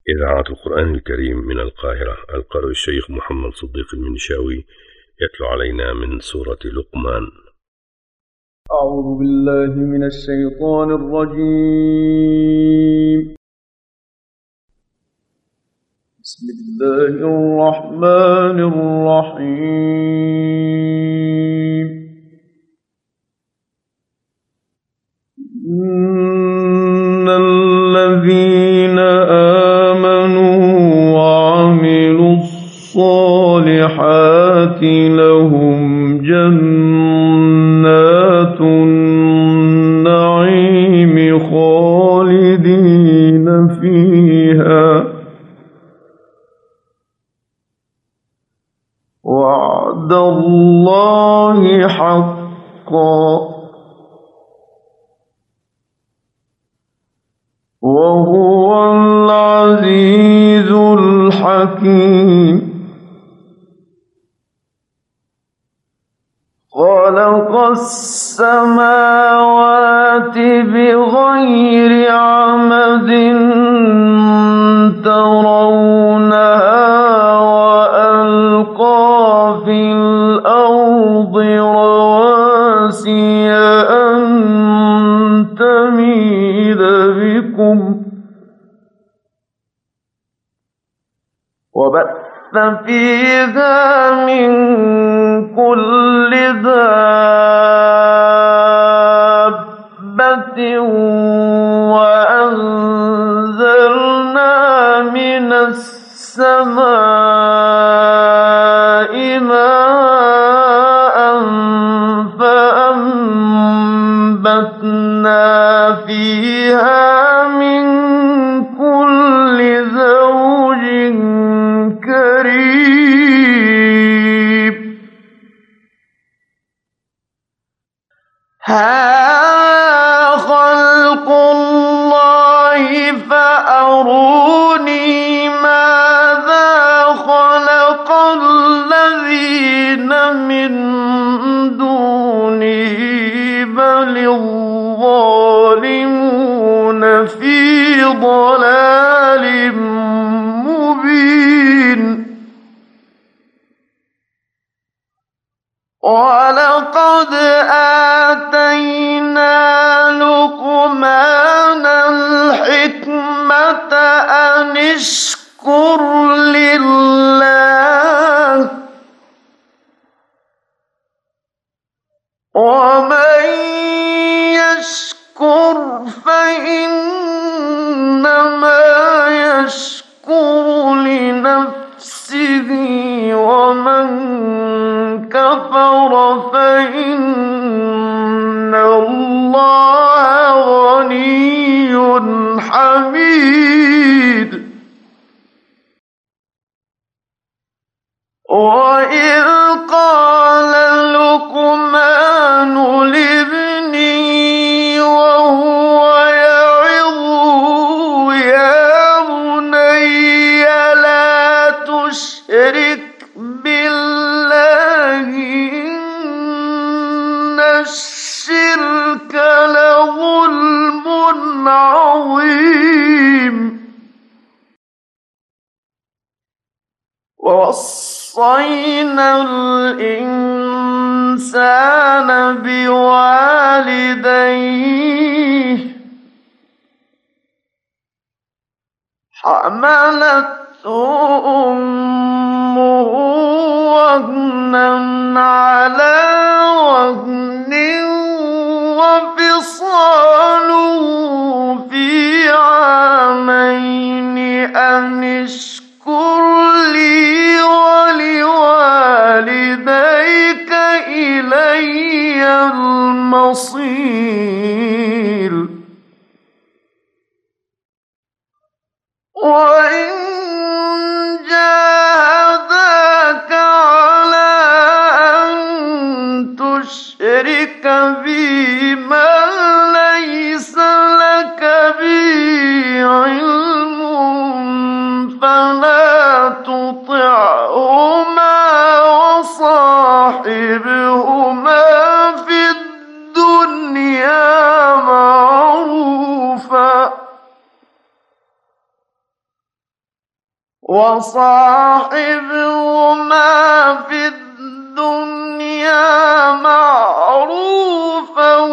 إذاعة القرآن الكريم من القاهرة. القارئ الشيخ محمد صديق المنشاوي يتلو علينا من سورة لقمان. أعوذ بالله من الشيطان الرجيم. بسم الله الرحمن الرحيم. إن الذين آمنوا وعملوا الصالحات لهم جنات النعيم خالدين فيها وعد الله حقا وهو العزيز الحكيم. خلق السماوات بغير عمد ترونها وألقى في الأرض رواسي أن تميد بكم وبث فيها من كل دابة وأنزلنا من السماء ماء فأنبتنا فيها من كل زوج كريم. هذا خلق الله فأروني ماذا خلق الذين من دونه بل الظالمون في ضلال مبين. ولقد آتينا لقمان الحكمة أن اشكر لله ومن يشكر فإنما يشكر لنفسه ومن كفر فإن الله غني حميد. وإذ قال لقمان لابنه وهو يعظه يا بني لا تشرك بالله إن الشرك لظلم عظيم. ووصينا الإنسان بوالديه حملته أمه وهنا على وهن وفصاله في عامين أن اشكر لي ولوالديك إلي المصير. وإن جاهداك على أن تشرك بي ما ليس لك به علم فلا تطعهما وصاحبهما في الدنيا معروفا وصاحبهما في الدنيا معروفا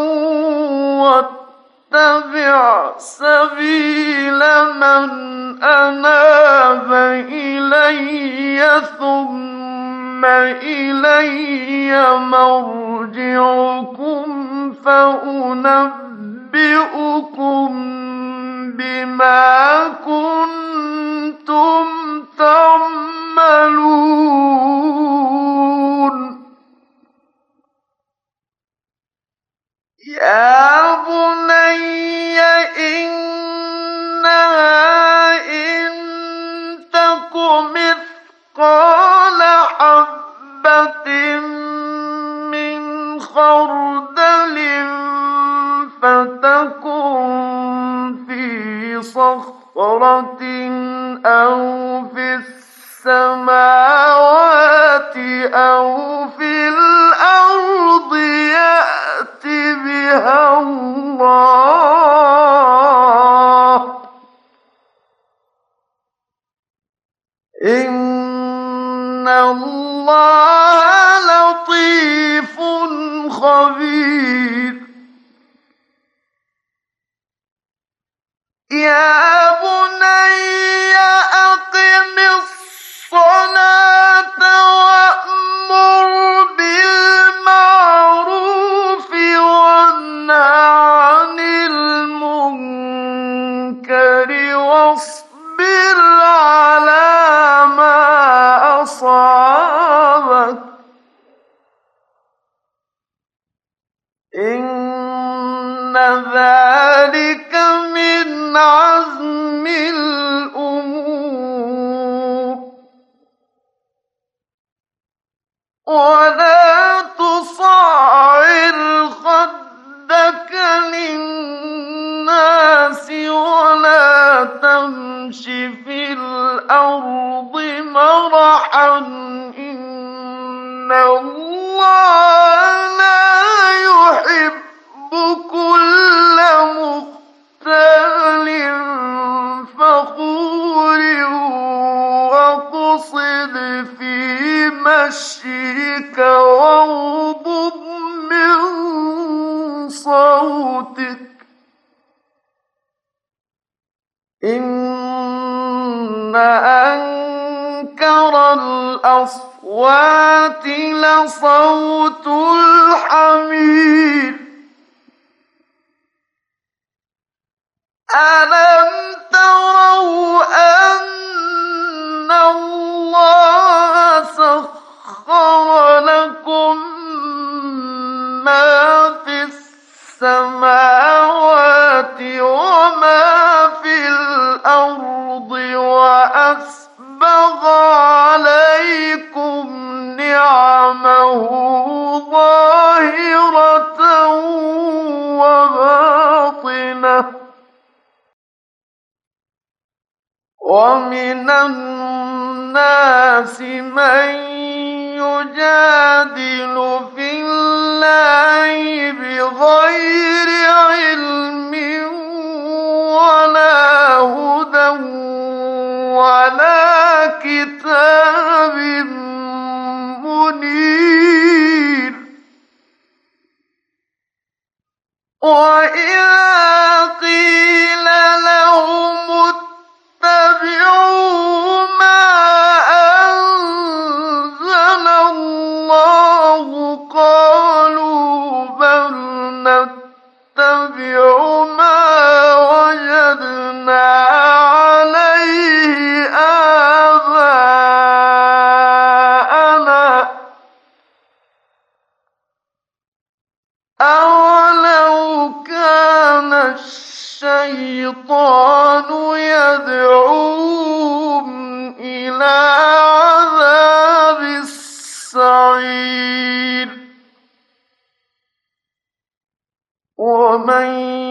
واتبع سبيل من أناب إلي ثم إلي مرجعكم فأنبئكم بما كنتم تعملون يا بني إنها إن تك مثقال حبة من خردل فتكن في صخرة أو في السماوات أو في الأرض يأت بها الله إن الله لطيف خبير يا بني أقم الصلاة وأمر بالمعروف وانه عن المنكر واصبر على ما أصابك إن ذلك من عزم الأمور ولا تصعر خدك للناس ولا تمش في الأرض مرحا إن الله لا يحب كل مختال فخور واقصد في مشيك واغضض من صوتك إن أنكر الأصوات لصوت الحمير ألم تروا أن الله سخر لكم ما في السماوات وما في الأرض وأسبغ عليكم نعمه ظاهرة وباطنة ومن الناس من يجادل في الله بغير علم ولا هدى ولا كتاب منير وإذا قيل لهم اتبعوا ما أنزل الله قالوا بل نتبع ما وجدنا عليه آباءنا أولو كان الشيطان يدعوهم إلى عذاب السعير ومن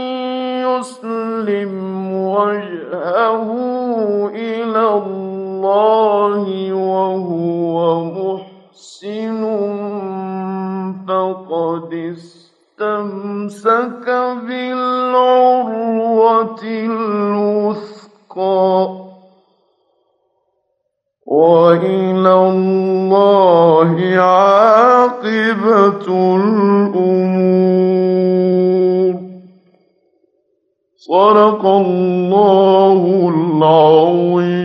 يسلم وجهه إلى الله وهو محسن فقد استمسك بالعروة الوثقى وإلى الله عاقبة الأمور. صدق الله العظيم.